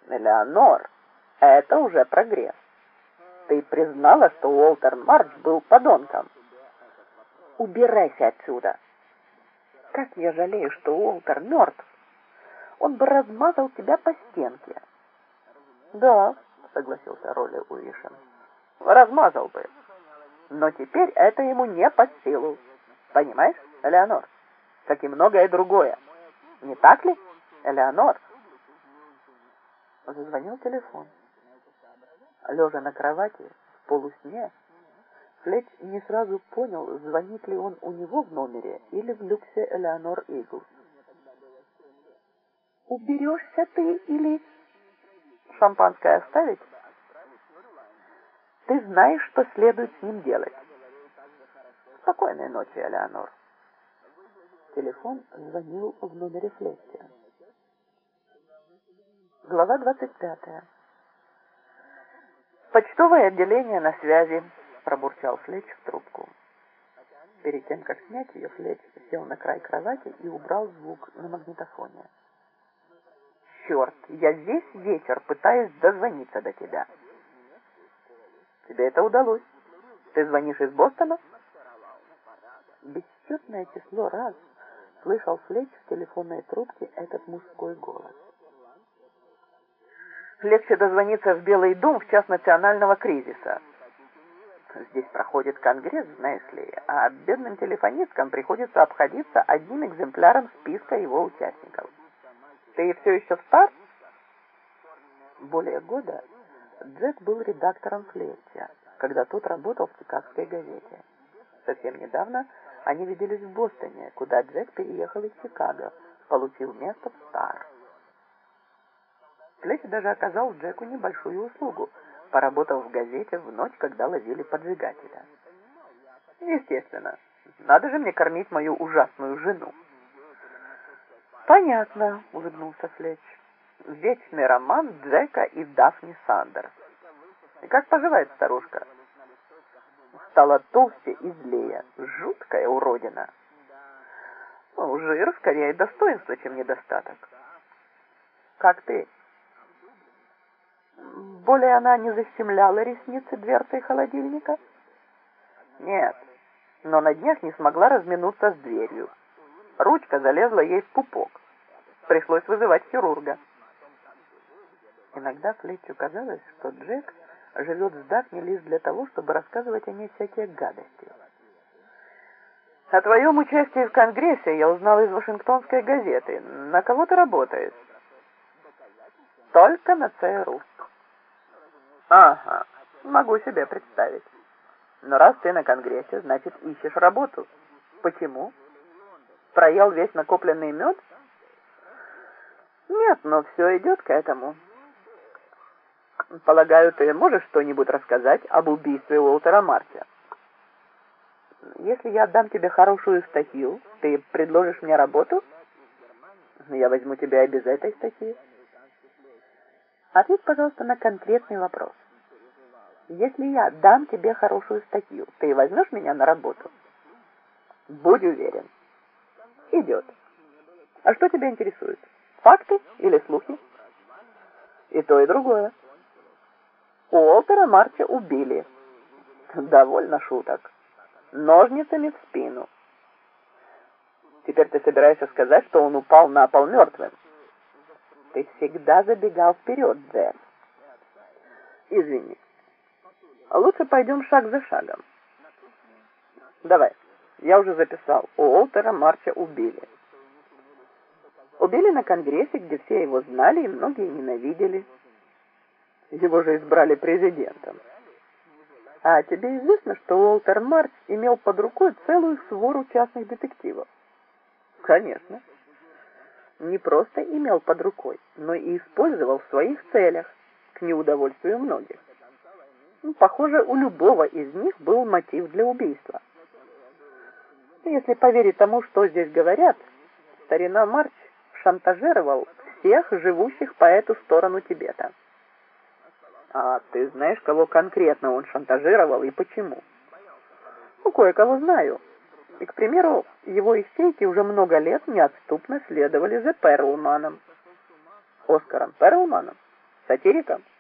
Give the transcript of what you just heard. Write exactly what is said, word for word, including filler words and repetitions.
Элеонор, это уже прогресс. Ты признала, что Уолтер Мардж был подонком. Убирайся отсюда. Как я жалею, что Уолтер мертв. Он бы размазал тебя по стенке. Да, согласился Ролли Уишем. Размазал бы. Но теперь это ему не под силу. Понимаешь, Элеонор? Как и многое другое. Не так ли, Элеонор? Зазвонил телефон. Лежа на кровати, в полусне, Флетч не сразу понял, звонит ли он у него в номере или в люксе Элеонор Иглс. «Уберешься ты или...» «Шампанское оставить?» «Ты знаешь, что следует с ним делать». «Спокойной ночи, Элеонор». Телефон звонил в номере Флетча. Глава двадцать пятая. «Почтовое отделение на связи», — пробурчал Флетч в трубку. Перед тем, как снять ее, Флетч сел на край кровати и убрал звук на магнитофоне. «Черт, я весь вечер пытаюсь дозвониться до тебя». «Тебе это удалось. Ты звонишь из Бостона?» Бесчетное число раз слышал Флетч в телефонной трубке этот мужской голос. «Легче дозвониться в Белый дом в час национального кризиса. Здесь проходит конгресс, знаешь ли, а бедным телефонисткам приходится обходиться одним экземпляром списка его участников. Ты все еще в Стар?» Более года Джек был редактором Флетча, когда тот работал в Чикагской газете. Совсем недавно они виделись в Бостоне, куда Джек переехал из Чикаго, получив место в Стар. Флетч даже оказал Джеку небольшую услугу, поработав в газете в ночь, когда ловили поджигателя. «Естественно. Надо же мне кормить мою ужасную жену». «Понятно», — улыбнулся Флетч. «Вечный роман Джека и Дафни Сандерс. И как поживает старушка?» «Стала толще и злее. Жуткая уродина». «Ну, жир скорее достоинство, чем недостаток». «Как ты?» «Более она не защемляла ресницы дверцей холодильника?» «Нет, но на днях не смогла разминуться с дверью. Ручка залезла ей в пупок. Пришлось вызывать хирурга». Иногда Флетчу казалось, что Джек живет с Дафни лишь для того, чтобы рассказывать о ней всякие гадости. «О твоем участии в Конгрессе я узнал из Вашингтонской газеты. На кого ты работаешь?» «Только на ЦРУ». «Ага, могу себе представить. Но раз ты на Конгрессе, значит, ищешь работу. Почему? Проел весь накопленный мед?» «Нет, но все идет к этому». «Полагаю, ты можешь что-нибудь рассказать об убийстве Уолтера Марча?» «Если я отдам тебе хорошую статью, ты предложишь мне работу?» «Я возьму тебя и без этой статьи». «Ответь, пожалуйста, на конкретный вопрос. Если я дам тебе хорошую статью, ты возьмешь меня на работу?» «Будь уверен». «Идет. А что тебя интересует? Факты или слухи?» «И то, и другое». «Уолтера Марча убили». «Довольно шуток. Ножницами в спину». «Теперь ты собираешься сказать, что он упал на пол мертвым?» «Ты всегда забегал вперед, Джек». «Извини. Лучше пойдем шаг за шагом». «Давай. Я уже записал. Уолтера Марча убили». Убили на Конгрессе, где все его знали и многие ненавидели. Его же избрали президентом. А тебе известно, что Уолтер Марч имел под рукой целую свору частных детективов? Конечно. Не просто имел под рукой, но и использовал в своих целях, к неудовольствию многих. Похоже, у любого из них был мотив для убийства. Если поверить тому, что здесь говорят, старина Марч шантажировал всех живущих по эту сторону Тибета. А ты знаешь, кого конкретно он шантажировал и почему? Ну, кое-кого знаю. И, к примеру, его ищейки уже много лет неотступно следовали за Перлманом. Оскаром Перлманом? Сатириком?